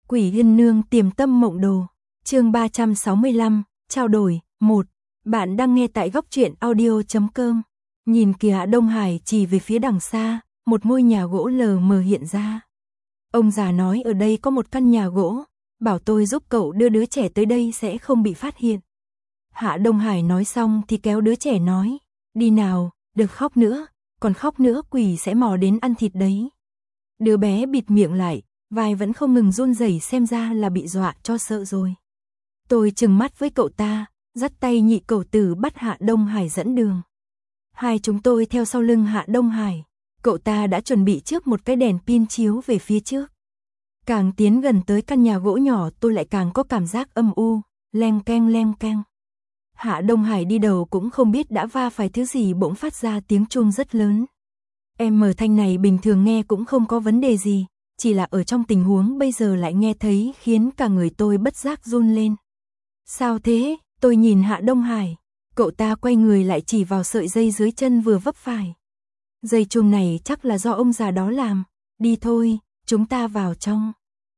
Quỷ Yên Nương Tiềm Tâm Mộng Đồ, chương 365, trao đổi, 1. Bạn đang nghe tại góc truyện audio.com. Nhìn kìa, Hạ Đông Hải chỉ về phía đằng xa, một ngôi nhà gỗ lờ mờ hiện ra. Ông già nói ở đây có một căn nhà gỗ, bảo tôi giúp cậu đưa đứa trẻ tới đây sẽ không bị phát hiện. Hạ Đông Hải nói xong thì kéo đứa trẻ nói, đi nào, đừng khóc nữa, còn khóc nữa quỷ sẽ mò đến ăn thịt đấy. Đứa bé bịt miệng lại, vai vẫn không ngừng run rẩy, xem ra là bị dọa cho sợ rồi. Tôi trừng mắt với cậu ta, dắt tay nhị cẩu tử bắt Hạ Đông Hải dẫn đường. Hai chúng tôi theo sau lưng Hạ Đông Hải, cậu ta đã chuẩn bị trước một cái đèn pin chiếu về phía trước. Càng tiến gần tới căn nhà gỗ nhỏ tôi lại càng có cảm giác âm u, leng keng leng keng. Hạ Đông Hải đi đầu cũng không biết đã va phải thứ gì bỗng phát ra tiếng chuông rất lớn. Em mở thanh này bình thường nghe cũng không có vấn đề gì, chỉ là ở trong tình huống bây giờ lại nghe thấy khiến cả người tôi bất giác run lên. Sao thế? Tôi nhìn Hạ Đông Hải, cậu ta quay người lại chỉ vào sợi dây dưới chân vừa vấp phải. Dây chuông này chắc là do ông già đó làm, đi thôi, chúng ta vào trong.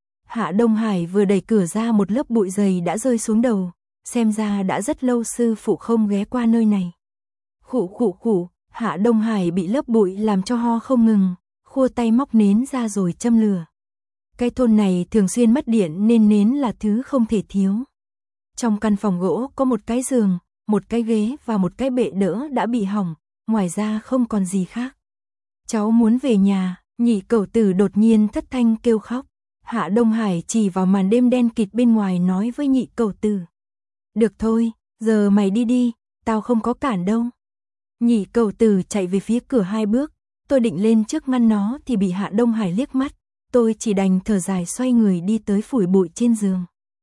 Hạ Đông Hải vừa đẩy cửa ra, một lớp bụi dày đã rơi xuống đầu, xem ra đã rất lâu sư phụ không ghé qua nơi này. Khụ khụ khụ, Hạ Đông Hải bị lớp bụi làm cho ho không ngừng, khua tay móc nến ra rồi châm lửa. Cái thôn này thường xuyên mất điện nên nến là thứ không thể thiếu. Trong căn phòng gỗ có một cái giường, một cái ghế và một cái bệ đỡ đã bị hỏng, ngoài ra không còn gì khác. Cháu muốn về nhà, nhị cẩu tử đột nhiên thất thanh kêu khóc. Hạ Đông Hải chỉ vào màn đêm đen kịt bên ngoài nói với nhị cẩu tử. Được thôi, giờ mày đi đi, tao không có cản đâu. Nhị cẩu tử chạy về phía cửa 2 bước, tôi định lên trước ngăn nó thì bị Hạ Đông Hải liếc mắt, tôi chỉ đành thở dài xoay người đi tới phủi bụi trên giường.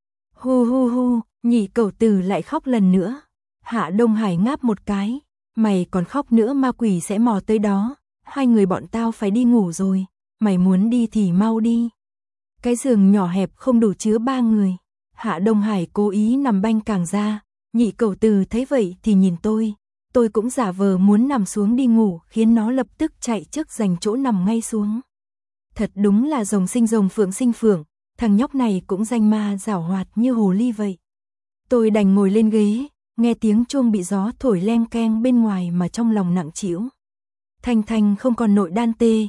Hu hu hu, nhị cẩu tử lại khóc lần nữa. Hạ Đông Hải ngáp một cái, mày còn khóc nữa ma quỷ sẽ mò tới đó, hai người bọn tao phải đi ngủ rồi, mày muốn đi thì mau đi. Cái giường nhỏ hẹp không đủ chứa 3 người. Hạ Đông Hải cố ý nằm banh càng ra, nhị cẩu tử thấy vậy thì nhìn tôi cũng giả vờ muốn nằm xuống đi ngủ, khiến nó lập tức chạy trước giành chỗ nằm ngay xuống. Thật đúng là rồng sinh rồng phượng sinh phượng, thằng nhóc này cũng danh ma giảo hoạt như hồ ly vậy. Tôi đành ngồi lên ghế, nghe tiếng chuông bị gió thổi leng keng bên ngoài mà trong lòng nặng trĩu. Thanh Thanh không còn nội đan tê,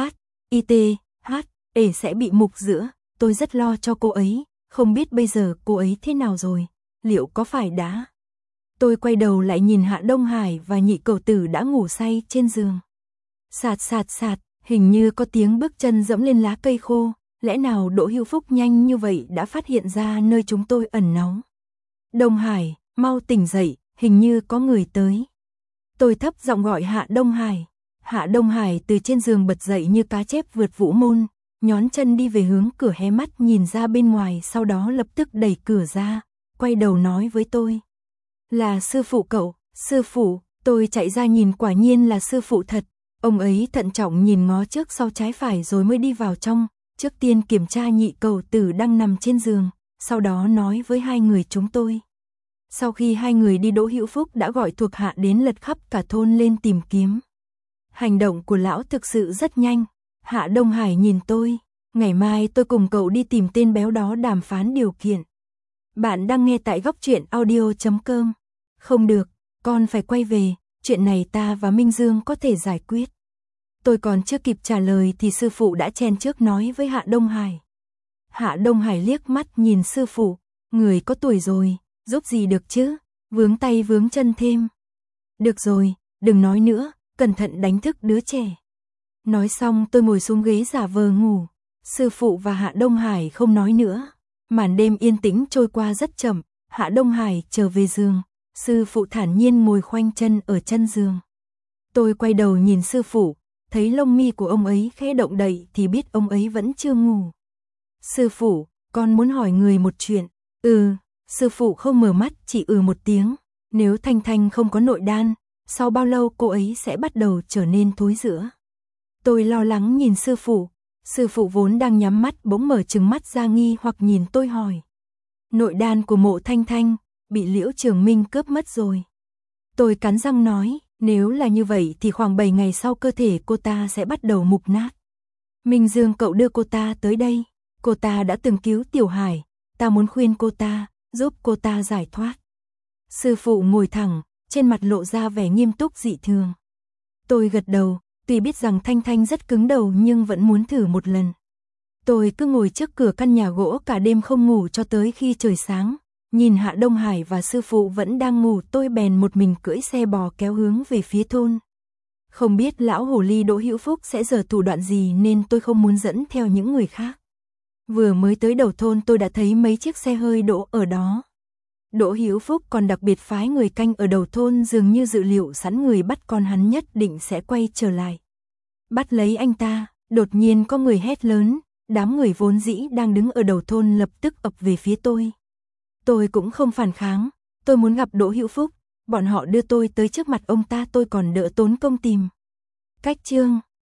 sẽ bị mục giữa, tôi rất lo cho cô ấy, không biết bây giờ cô ấy thế nào rồi, liệu có phải đã. Tôi quay đầu lại nhìn Hạ Đông Hải và nhị cẩu tử đã ngủ say trên giường. Sạt sạt sạt, hình như có tiếng bước chân dẫm lên lá cây khô, lẽ nào Đỗ Hữu Phúc nhanh như vậy đã phát hiện ra nơi chúng tôi ẩn náu. Đông Hải, mau tỉnh dậy, hình như có người tới. Tôi thấp giọng gọi Hạ Đông Hải. Hạ Đông Hải từ trên giường bật dậy như cá chép vượt vũ môn, nhón chân đi về hướng cửa, hé mắt nhìn ra bên ngoài, sau đó lập tức đẩy cửa ra, quay đầu nói với tôi. Là sư phụ cậu, sư phụ. Tôi chạy ra nhìn, quả nhiên là sư phụ thật. Ông ấy thận trọng nhìn ngó trước sau trái phải rồi mới đi vào trong, trước tiên kiểm tra nhị cẩu tử đang nằm trên giường, sau đó nói với hai người chúng tôi. Sau khi hai người đi, Đỗ Hữu Phúc đã gọi thuộc hạ đến lật khắp cả thôn lên tìm kiếm. Hành động của lão thực sự rất nhanh. Hạ Đông Hải nhìn tôi, ngày mai tôi cùng cậu đi tìm tên béo đó đàm phán điều kiện. Bạn đang nghe tại góc truyện audio.com. Không được, con phải quay về, chuyện này ta và Minh Dương có thể giải quyết. Tôi còn chưa kịp trả lời thì sư phụ đã chen trước nói với Hạ Đông Hải. Hạ Đông Hải liếc mắt nhìn sư phụ, người có tuổi rồi, giúp gì được chứ, vướng tay vướng chân thêm. Được rồi, đừng nói nữa, cẩn thận đánh thức đứa trẻ. Nói xong tôi ngồi xuống ghế giả vờ ngủ. Sư phụ và Hạ Đông Hải không nói nữa. Màn đêm yên tĩnh trôi qua rất chậm. Hạ Đông Hải trở về giường, sư phụ thản nhiên ngồi khoanh chân ở chân giường. Tôi quay đầu nhìn sư phụ, thấy lông mi của ông ấy khẽ động đậy thì biết ông ấy vẫn chưa ngủ. Sư phụ, con muốn hỏi người một chuyện. Sư phụ không mở mắt, chỉ một tiếng. Nếu Thanh Thanh không có nội đan, sau bao lâu cô ấy sẽ bắt đầu trở nên thối rữa? Tôi lo lắng nhìn sư phụ vốn đang nhắm mắt bỗng mở trừng mắt ra nghi hoặc nhìn tôi hỏi. Nội đan của Mộ Thanh Thanh, bị Liễu Trường Minh cướp mất rồi. Tôi cắn răng nói, nếu là như vậy thì khoảng 7 ngày sau cơ thể cô ta sẽ bắt đầu mục nát. Minh Dương cậu đưa cô ta tới đây. Cô ta đã từng cứu Tiểu Hải, ta muốn khuyên cô ta, giúp cô ta giải thoát. Sư phụ ngồi thẳng, trên mặt lộ ra vẻ nghiêm túc dị thường. Tôi gật đầu, tuy biết rằng Thanh Thanh rất cứng đầu nhưng vẫn muốn thử một lần. Tôi cứ ngồi trước cửa căn nhà gỗ cả đêm không ngủ cho tới khi trời sáng. Nhìn Hạ Đông Hải và sư phụ vẫn đang ngủ, tôi bèn một mình cưỡi xe bò kéo hướng về phía thôn. Không biết lão hồ ly Đỗ Hữu Phúc sẽ giở thủ đoạn gì nên tôi không muốn dẫn theo những người khác. Vừa mới tới đầu thôn tôi đã thấy mấy chiếc xe hơi đỗ ở đó. Đỗ Hữu Phúc còn đặc biệt phái người canh ở đầu thôn, dường như dự liệu sẵn người bắt con hắn nhất định sẽ quay trở lại. Bắt lấy anh ta, đột nhiên có người hét lớn, đám người vốn dĩ đang đứng ở đầu thôn lập tức ập về phía tôi. Tôi cũng không phản kháng, tôi muốn gặp Đỗ Hữu Phúc, bọn họ đưa tôi tới trước mặt ông ta, tôi còn đỡ tốn công tìm. Cách chương